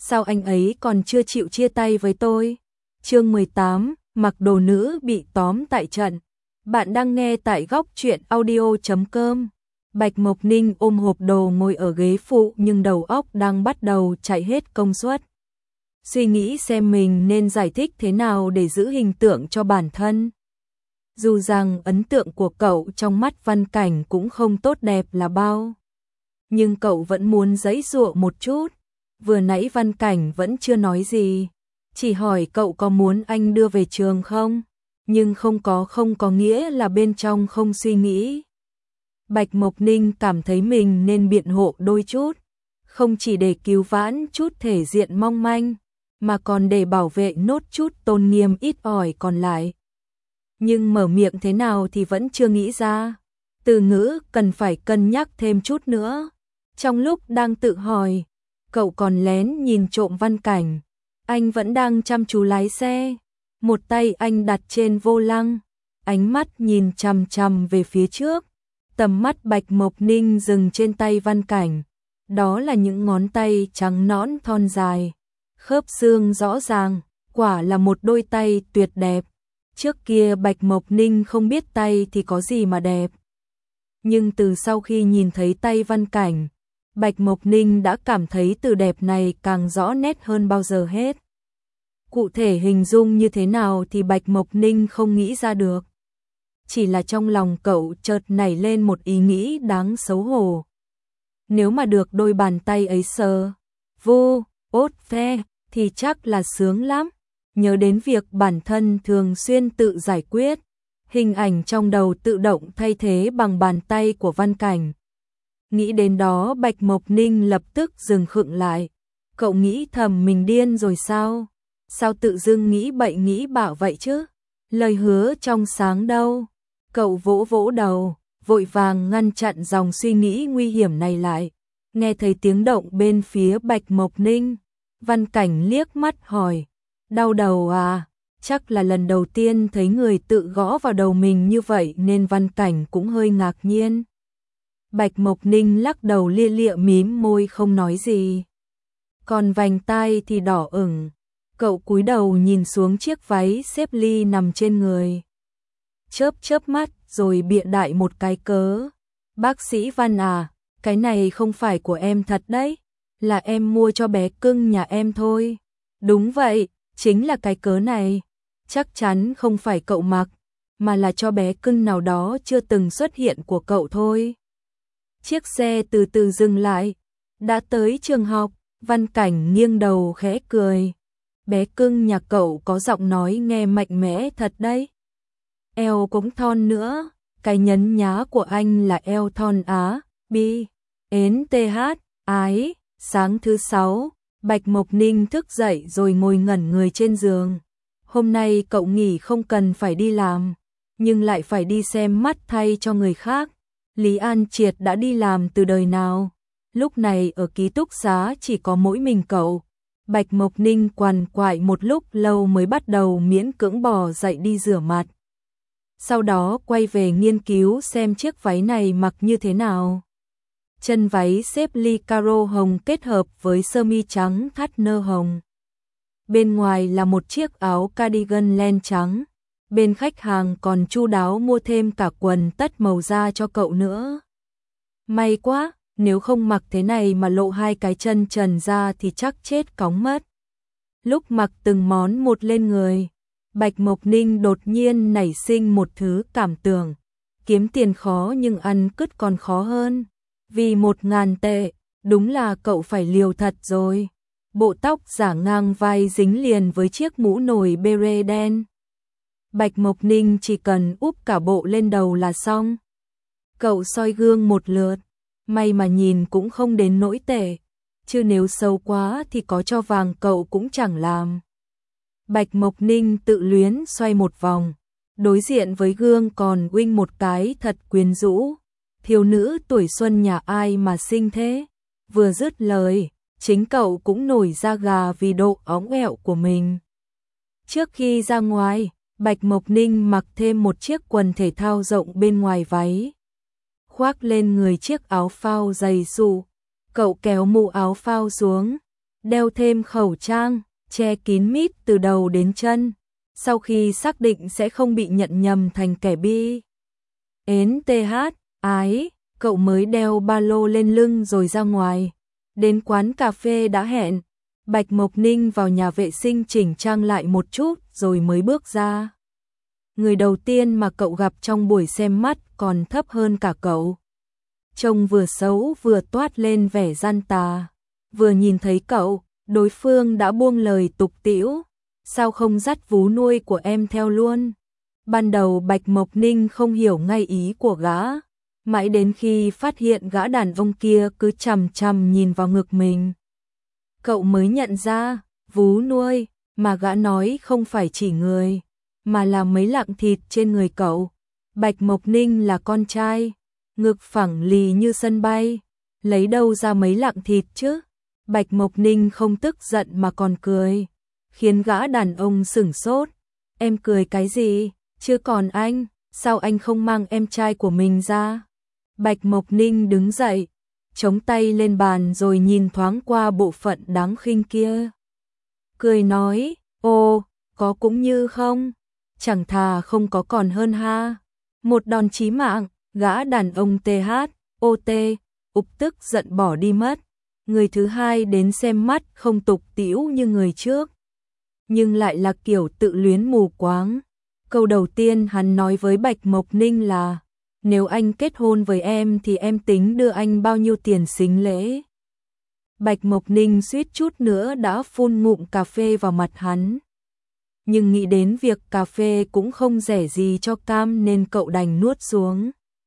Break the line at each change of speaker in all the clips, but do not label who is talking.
sao anh ấy còn chưa chịu chia tay với tôi? Chương 18, mặc đồ nữ bị tóm tại trận. Bạn đang nghe tại góc truyện audio.com. Bạch Mộc Ninh ôm hộp đồ ngồi ở ghế phụ nhưng đầu óc đang bắt đầu chạy hết công suất. Suy nghĩ xem mình nên giải thích thế nào để giữ hình tượng cho bản thân. Dù rằng ấn tượng của cậu trong mắt Văn Cảnh cũng không tốt đẹp là bao. Nhưng cậu vẫn muốn giãy giụa một chút. Vừa nãy Văn Cảnh vẫn chưa nói gì. Chỉ hỏi cậu có muốn anh đưa về trường không? Nhưng không có nghĩa là bên trong không suy nghĩ. Bạch Mộc Ninh cảm thấy mình nên biện hộ đôi chút. Không chỉ để cứu vãn chút thể diện mong manh, mà còn để bảo vệ nốt chút tôn nghiêm ít ỏi còn lại. Nhưng mở miệng thế nào thì vẫn chưa nghĩ ra. Từ ngữ cần phải cân nhắc thêm chút nữa. Trong lúc đang tự hỏi, cậu còn lén nhìn trộm Văn Cảnh. Anh vẫn đang chăm chú lái xe. Một tay anh đặt trên vô lăng, ánh mắt nhìn chằm chằm về phía trước. Tầm mắt Bạch Mộc Ninh dừng trên tay Văn Cảnh. Đó là những ngón tay trắng nõn thon dài, khớp xương rõ ràng, quả là một đôi tay tuyệt đẹp. Trước kia Bạch Mộc Ninh không biết tay thì có gì mà đẹp. Nhưng từ sau khi nhìn thấy tay Văn Cảnh, Bạch Mộc Ninh đã cảm thấy từ đẹp này càng rõ nét hơn bao giờ hết. Cụ thể hình dung như thế nào thì Bạch Mộc Ninh không nghĩ ra được. Chỉ là trong lòng cậu chợt nảy lên một ý nghĩ đáng xấu hổ. Nếu mà được đôi bàn tay ấy sờ, vô, ốt phe, thì chắc là sướng lắm. Nhớ đến việc bản thân thường xuyên tự giải quyết, hình ảnh trong đầu tự động thay thế bằng bàn tay của Văn Cảnh. Nghĩ đến đó Bạch Mộc Ninh lập tức dừng khựng lại. Cậu nghĩ thầm mình điên rồi sao? Sao tự dưng nghĩ bậy nghĩ bạ vậy chứ? Lời hứa trong sáng đâu? Cậu vỗ vỗ đầu, vội vàng ngăn chặn dòng suy nghĩ nguy hiểm này lại. Nghe thấy tiếng động bên phía Bạch Mộc Ninh, Văn Cảnh liếc mắt hỏi, đau đầu à? Chắc là lần đầu tiên thấy người tự gõ vào đầu mình như vậy nên Văn Cảnh cũng hơi ngạc nhiên. Bạch Mộc Ninh lắc đầu lia lịa mím môi không nói gì. Còn vành tai thì đỏ ửng. Cậu cúi đầu nhìn xuống chiếc váy xếp ly nằm trên người. Chớp mắt rồi bịa đại một cái cớ. Bác sĩ Văn à, cái này không phải của em thật đấy. Là em mua cho bé cưng nhà em thôi. Đúng vậy, chính là cái cớ này. Chắc chắn không phải cậu mặc, mà là cho bé cưng nào đó chưa từng xuất hiện của cậu thôi. Chiếc xe từ từ dừng lại. Đã tới trường học, Văn Cảnh nghiêng đầu khẽ cười. Bé cưng nhà cậu có giọng nói nghe mạnh mẽ thật đấy. Eo cũng thon nữa, cái nhấn nhá của anh là eo thon á, bi, ến th, ái. Sáng thứ 6, Bạch Mộc Ninh thức dậy rồi ngồi ngẩn người trên giường. Hôm nay cậu nghỉ không cần phải đi làm, nhưng lại phải đi xem mắt thay cho người khác. Lý An Triệt đã đi làm từ đời nào? Lúc này ở ký túc xá chỉ có mỗi mình cậu. Bạch Mộc Ninh quằn quại một lúc lâu mới bắt đầu miễn cưỡng bò dậy đi rửa mặt. Sau đó quay về nghiên cứu xem chiếc váy này mặc như thế nào. Chân váy xếp ly caro hồng kết hợp với sơ mi trắng thắt nơ hồng. Bên ngoài là một chiếc áo cardigan len trắng. Bên khách hàng còn chu đáo mua thêm cả quần tất màu da cho cậu nữa. May quá, nếu không mặc thế này mà lộ hai cái chân trần ra thì chắc chết cóng mất. Lúc mặc từng món một lên người, Bạch Mộc Ninh đột nhiên nảy sinh một thứ cảm tưởng. Kiếm tiền khó nhưng ăn cứt còn khó hơn. Vì 1.000 tệ, đúng là cậu phải liều thật rồi. Bộ tóc giả ngang vai dính liền với chiếc mũ nồi beret đen. Bạch Mộc Ninh chỉ cần úp cả bộ lên đầu là xong. Cậu soi gương một lượt, may mà nhìn cũng không đến nỗi tệ, chứ nếu xấu quá thì có cho vàng cậu cũng chẳng làm. Bạch Mộc Ninh tự luyến xoay một vòng, đối diện với gương còn uinh một cái thật quyến rũ. Thiếu nữ tuổi xuân nhà ai mà xinh thế? Vừa dứt lời, chính cậu cũng nổi da gà vì độ óng ẹo của mình. Trước khi ra ngoài, Bạch Mộc Ninh mặc thêm một chiếc quần thể thao rộng bên ngoài váy. Khoác lên người chiếc áo phao dày xù. Cậu kéo mũ áo phao xuống, đeo thêm khẩu trang, che kín mít từ đầu đến chân. Sau khi xác định sẽ không bị nhận nhầm thành kẻ bi ến TH, ái, cậu mới đeo ba lô lên lưng rồi ra ngoài. Đến quán cà phê đã hẹn, Bạch Mộc Ninh vào nhà vệ sinh chỉnh trang lại một chút rồi mới bước ra. Người đầu tiên mà cậu gặp trong buổi xem mắt còn thấp hơn cả cậu. Trông vừa xấu vừa toát lên vẻ gian tà. Vừa nhìn thấy cậu, đối phương đã buông lời tục tĩu. Sao không dắt vú nuôi của em theo luôn? Ban đầu Bạch Mộc Ninh không hiểu ngay ý của gã. Mãi đến khi phát hiện gã đàn ông kia cứ chằm chằm nhìn vào ngực mình, cậu mới nhận ra, vú nuôi mà gã nói không phải chỉ người, mà là mấy lạng thịt trên người cậu. Bạch Mộc Ninh là con trai, ngực phẳng lì như sân bay, lấy đâu ra mấy lạng thịt chứ? Bạch Mộc Ninh không tức giận mà còn cười, khiến gã đàn ông sửng sốt. Em cười cái gì? Chứ còn anh, sao anh không mang em trai của mình ra? Bạch Mộc Ninh đứng dậy, chống tay lên bàn rồi nhìn thoáng qua bộ phận đáng khinh kia. Cười nói, ô, có cũng như không, chẳng thà không có còn hơn ha. Một đòn chí mạng, gã đàn ông TH, OT, ục tức giận bỏ đi mất. Người thứ hai đến xem mắt không tục tĩu như người trước, nhưng lại là kiểu tự luyến mù quáng. Câu đầu tiên hắn nói với Bạch Mộc Ninh là, nếu anh kết hôn với em thì em tính đưa anh bao nhiêu tiền sính lễ. Bạch Mộc Ninh suýt chút nữa đã phun ngụm cà phê vào mặt hắn. Nhưng nghĩ đến việc cà phê cũng không rẻ gì cho cam nên cậu đành nuốt xuống.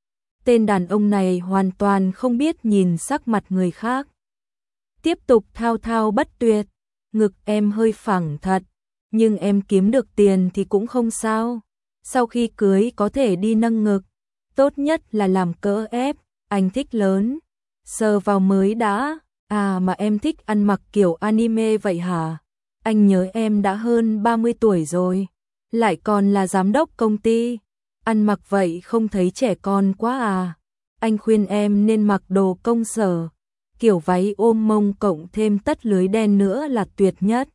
Tên đàn ông này hoàn toàn không biết nhìn sắc mặt người khác. Tiếp tục thao thao bất tuyệt, ngực em hơi phẳng thật, nhưng em kiếm được tiền thì cũng không sao. Sau khi cưới có thể đi nâng ngực, tốt nhất là làm cỡ ép, anh thích lớn, sờ vào mới đã. À mà em thích ăn mặc kiểu anime vậy hả? Anh nhớ em đã hơn 30 tuổi rồi, lại còn là giám đốc công ty, ăn mặc vậy không thấy trẻ con quá à? Anh khuyên em nên mặc đồ công sở, kiểu váy ôm mông cộng thêm tất lưới đen nữa là tuyệt nhất.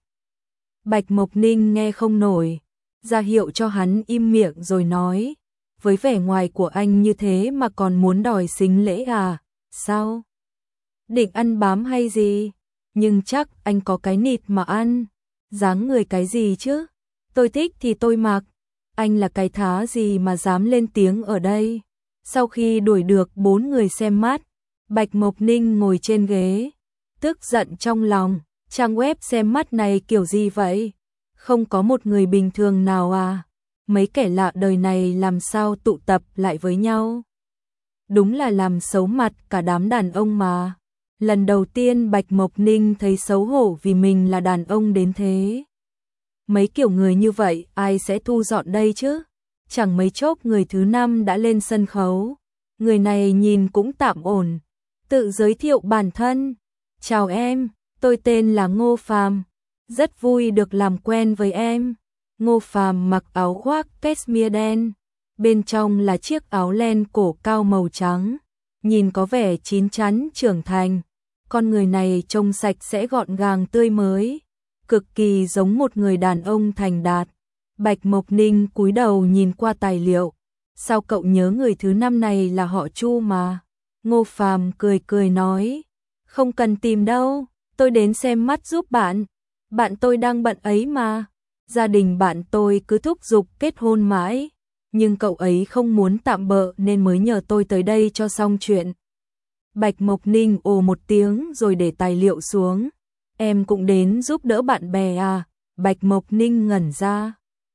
Bạch Mộc Ninh nghe không nổi, ra hiệu cho hắn im miệng rồi nói, với vẻ ngoài của anh như thế mà còn muốn đòi sính lễ à? Sao? Định ăn bám hay gì? Nhưng chắc anh có cái nịt mà ăn. Dáng người cái gì chứ? Tôi thích thì tôi mặc. Anh là cái thá gì mà dám lên tiếng ở đây? Sau khi đuổi được 4 người xem mắt, Bạch Mộc Ninh ngồi trên ghế, tức giận trong lòng. Trang web xem mắt này kiểu gì vậy? Không có một người bình thường nào à? Mấy kẻ lạ đời này làm sao tụ tập lại với nhau? Đúng là làm xấu mặt cả đám đàn ông mà. Lần đầu tiên Bạch Mộc Ninh thấy xấu hổ vì mình là đàn ông đến thế. Mấy kiểu người như vậy ai sẽ thu dọn đây chứ? Chẳng mấy chốc người thứ 5 đã lên sân khấu. Người này nhìn cũng tạm ổn. Tự giới thiệu bản thân. Chào em, tôi tên là Ngô Phàm, rất vui được làm quen với em. Ngô Phàm mặc áo khoác cashmere đen, bên trong là chiếc áo len cổ cao màu trắng, nhìn có vẻ chín chắn trưởng thành. Con người này trông sạch sẽ gọn gàng tươi mới, cực kỳ giống một người đàn ông thành đạt. Bạch Mộc Ninh cúi đầu nhìn qua tài liệu. Sao cậu nhớ người thứ 5 này là họ Chu mà? Ngô Phàm cười cười nói, không cần tìm đâu, tôi đến xem mắt giúp bạn. Bạn tôi đang bận ấy mà. Gia đình bạn tôi cứ thúc giục kết hôn mãi, nhưng cậu ấy không muốn tạm bợ nên mới nhờ tôi tới đây cho xong chuyện. Bạch Mộc Ninh ồ một tiếng rồi để tài liệu xuống. Em cũng đến giúp đỡ bạn bè à? Bạch Mộc Ninh ngẩn ra,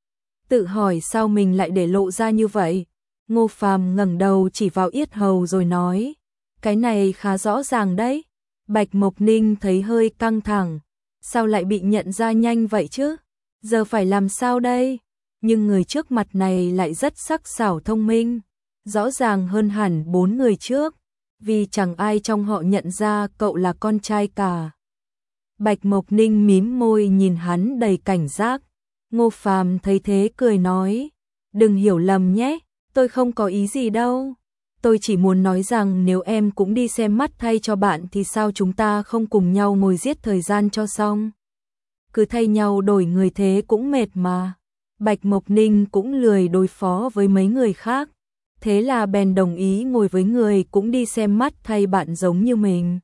tự hỏi sao mình lại để lộ ra như vậy. Ngô Phàm ngẩng đầu chỉ vào yết hầu rồi nói, cái này khá rõ ràng đấy. Bạch Mộc Ninh thấy hơi căng thẳng, sao lại bị nhận ra nhanh vậy chứ? Giờ phải làm sao đây? Nhưng người trước mặt này lại rất sắc sảo thông minh, rõ ràng hơn hẳn 4 người trước, vì chẳng ai trong họ nhận ra cậu là con trai cả. Bạch Mộc Ninh mím môi nhìn hắn đầy cảnh giác. Ngô Phàm thấy thế cười nói, đừng hiểu lầm nhé, tôi không có ý gì đâu. tôi chỉ muốn nói rằng nếu em cũng đi xem mắt thay cho bạn thì sao chúng ta không cùng nhau ngồi giết thời gian cho xong. Cứ thay nhau đổi người thế cũng mệt mà. Bạch Mộc Ninh cũng lười đối phó với mấy người khác. Thế là bèn đồng ý ngồi với người cũng đi xem mắt thay bạn giống như mình.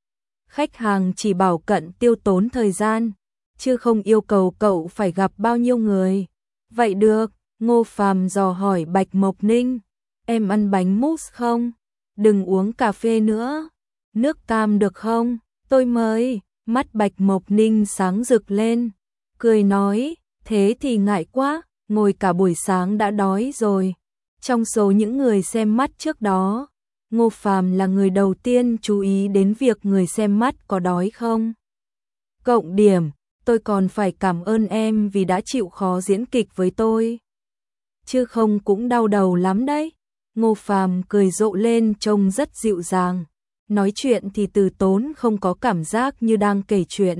Khách hàng chỉ bảo cận tiêu tốn thời gian, chứ không yêu cầu cậu phải gặp bao nhiêu người. Vậy được, Ngô Phàm dò hỏi Bạch Mộc Ninh. Em ăn bánh mousse không? Đừng uống cà phê nữa. Nước cam được không? Tôi mời. Mắt Bạch Mộc Ninh sáng rực lên. Cười nói, thế thì ngại quá, ngồi cả buổi sáng đã đói rồi. Trong số những người xem mắt trước đó, Ngô Phàm là người đầu tiên chú ý đến việc người xem mắt có đói không. Cộng điểm, tôi còn phải cảm ơn em vì đã chịu khó diễn kịch với tôi. Chứ không cũng đau đầu lắm đấy. Ngô Phàm cười rộ lên trông rất dịu dàng. Nói chuyện thì từ tốn không có cảm giác như đang kể chuyện.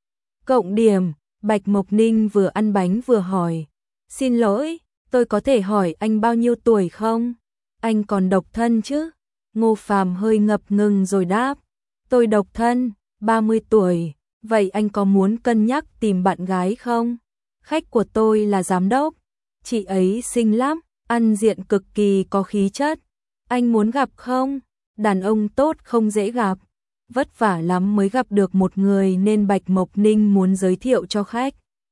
Cộng điểm, Bạch Mộc Ninh vừa ăn bánh vừa hỏi. Xin lỗi, tôi có thể hỏi anh bao nhiêu tuổi không? Anh còn độc thân chứ? Ngô Phàm hơi ngập ngừng rồi đáp. Tôi độc thân, 30 tuổi. Vậy anh có muốn cân nhắc tìm bạn gái không? Khách của tôi là giám đốc. Chị ấy xinh lắm, ăn diện cực kỳ có khí chất. Anh muốn gặp không? Đàn ông tốt không dễ gặp. Vất vả lắm mới gặp được một người nên Bạch Mộc Ninh muốn giới thiệu cho khách.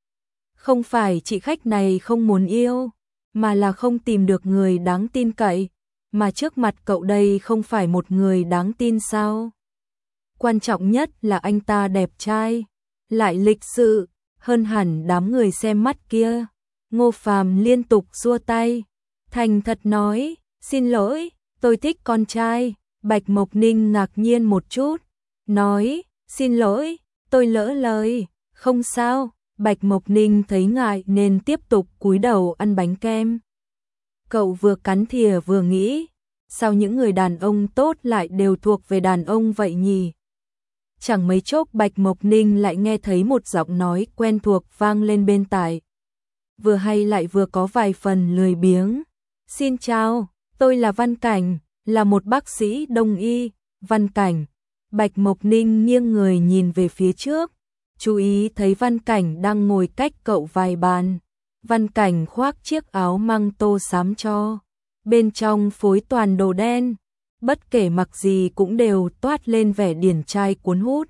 Không phải chị khách này không muốn yêu, mà là không tìm được người đáng tin cậy. Mà trước mặt cậu đây không phải một người đáng tin sao? Quan trọng nhất là anh ta đẹp trai, lại lịch sự, hơn hẳn đám người xem mắt kia. Ngô Phàm liên tục xua tay, thành thật nói, xin lỗi, tôi thích con trai. Bạch Mộc Ninh ngạc nhiên một chút, nói, xin lỗi, tôi lỡ lời. Không sao. Bạch Mộc Ninh thấy ngại nên tiếp tục cúi đầu ăn bánh kem. Cậu vừa cắn thìa vừa nghĩ, sao những người đàn ông tốt lại đều thuộc về đàn ông vậy nhỉ? Chẳng mấy chốc Bạch Mộc Ninh lại nghe thấy một giọng nói quen thuộc vang lên bên tai. Vừa hay lại vừa có vài phần lười biếng. Xin chào, tôi là Văn Cảnh, là một bác sĩ đông y. Văn Cảnh. Bạch Mộc Ninh nghiêng người nhìn về phía trước, chú ý thấy Văn Cảnh đang ngồi cách cậu vài bàn. Văn Cảnh khoác chiếc áo măng tô xám cho, bên trong phối toàn đồ đen, bất kể mặc gì cũng đều toát lên vẻ điển trai cuốn hút.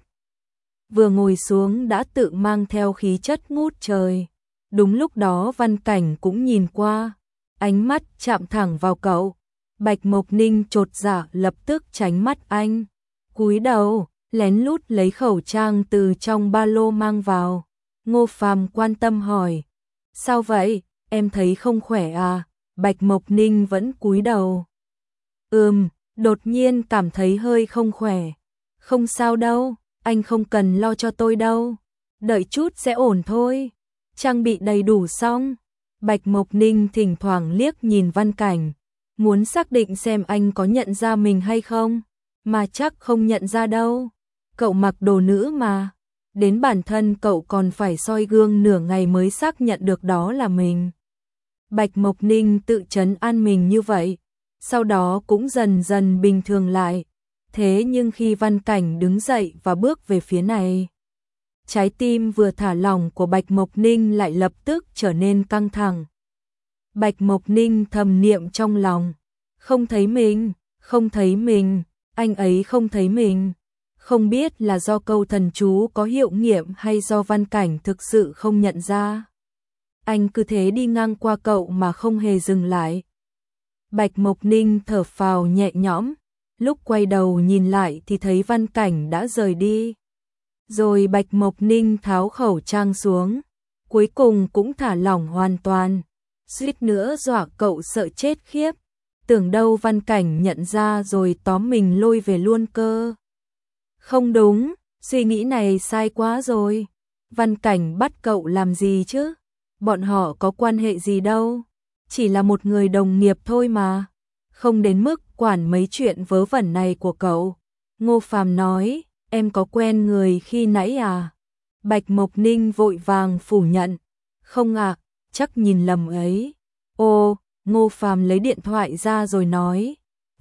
Vừa ngồi xuống đã tự mang theo khí chất ngút trời. Đúng lúc đó Văn Cảnh cũng nhìn qua, ánh mắt chạm thẳng vào cậu. Bạch Mộc Ninh chột dạ lập tức tránh mắt anh, cúi đầu, lén lút lấy khẩu trang từ trong ba lô mang vào. Ngô Phàm quan tâm hỏi, sao vậy, em thấy không khỏe à? Bạch Mộc Ninh vẫn cúi đầu. Đột nhiên cảm thấy hơi không khỏe. Không sao đâu, anh không cần lo cho tôi đâu. Đợi chút sẽ ổn thôi. Trang bị đầy đủ xong. Bạch Mộc Ninh thỉnh thoảng liếc nhìn Văn Cảnh, muốn xác định xem anh có nhận ra mình hay không, mà chắc không nhận ra đâu. Cậu mặc đồ nữ mà, đến bản thân cậu còn phải soi gương nửa ngày mới xác nhận được đó là mình. Bạch Mộc Ninh tự trấn an mình như vậy, sau đó cũng dần dần bình thường lại. Thế nhưng khi Văn Cảnh đứng dậy và bước về phía này, trái tim vừa thả lỏng của Bạch Mộc Ninh lại lập tức trở nên căng thẳng. Bạch Mộc Ninh thầm niệm trong lòng, không thấy mình, không thấy mình, anh ấy không thấy mình. Không biết là do câu thần chú có hiệu nghiệm hay do Văn Cảnh thực sự không nhận ra. Anh cứ thế đi ngang qua cậu mà không hề dừng lại. Bạch Mộc Ninh thở phào nhẹ nhõm, lúc quay đầu nhìn lại thì thấy Văn Cảnh đã rời đi. Rồi Bạch Mộc Ninh tháo khẩu trang xuống, cuối cùng cũng thả lỏng hoàn toàn, suýt nữa dọa cậu sợ chết khiếp. Tưởng đâu Văn Cảnh nhận ra rồi tóm mình lôi về luôn cơ. Không đúng, suy nghĩ này sai quá rồi. Văn Cảnh bắt cậu làm gì chứ? Bọn họ có quan hệ gì đâu, chỉ là một người đồng nghiệp thôi mà, không đến mức quản mấy chuyện vớ vẩn này của cậu. Ngô Phàm nói, em có quen người khi nãy à? Bạch Mộc Ninh vội vàng phủ nhận, không ạ, chắc nhìn lầm ấy. Ô, Ngô Phàm lấy điện thoại ra rồi nói,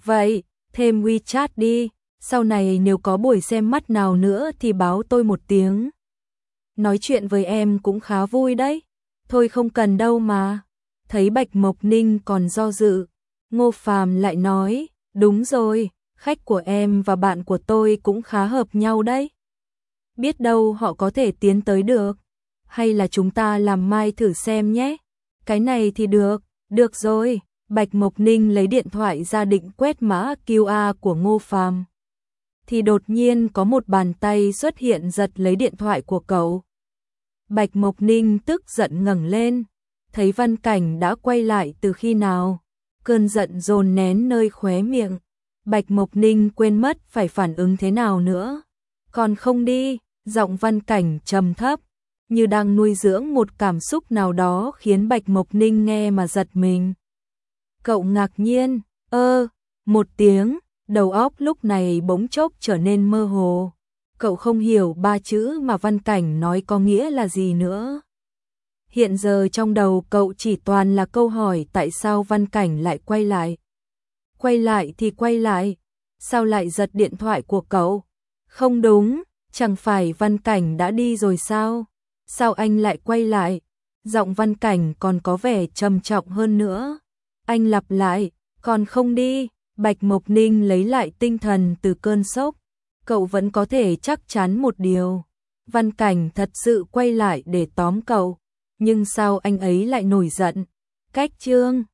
Vậy, thêm WeChat đi, sau này nếu có buổi xem mắt nào nữa thì báo tôi một tiếng. Nói chuyện với em cũng khá vui đấy. Thôi không cần đâu mà. Thấy Bạch Mộc Ninh còn do dự, Ngô Phàm lại nói, đúng rồi, khách của em và bạn của tôi cũng khá hợp nhau đấy. Biết đâu họ có thể tiến tới được. Hay là chúng ta làm mai thử xem nhé. Cái này thì được rồi. Bạch Mộc Ninh lấy điện thoại ra định quét mã QR của Ngô Phàm. Thì đột nhiên có một bàn tay xuất hiện giật lấy điện thoại của cậu. Bạch Mộc Ninh tức giận ngẩng lên, thấy Văn Cảnh đã quay lại từ khi nào. Cơn giận dồn nén nơi khóe miệng. Bạch Mộc Ninh quên mất phải phản ứng thế nào nữa. Còn không đi, giọng Văn Cảnh trầm thấp, như đang nuôi dưỡng một cảm xúc nào đó khiến Bạch Mộc Ninh nghe mà giật mình. Cậu ngạc nhiên, một tiếng, đầu óc lúc này bỗng chốc trở nên mơ hồ. Cậu không hiểu ba chữ mà Văn Cảnh nói có nghĩa là gì nữa. Hiện giờ trong đầu cậu chỉ toàn là câu hỏi tại sao Văn Cảnh lại quay lại. Quay lại thì quay lại, sao lại giật điện thoại của cậu? Không đúng, chẳng phải Văn Cảnh đã đi rồi sao? Sao anh lại quay lại? Giọng Văn Cảnh còn có vẻ trầm trọng hơn nữa. Anh lặp lại, còn không đi. Bạch Mộc Ninh lấy lại tinh thần từ cơn sốc. Cậu vẫn có thể chắc chắn một điều. Văn Cảnh thật sự quay lại để tóm cậu. Nhưng sao anh ấy lại nổi giận? Cách chương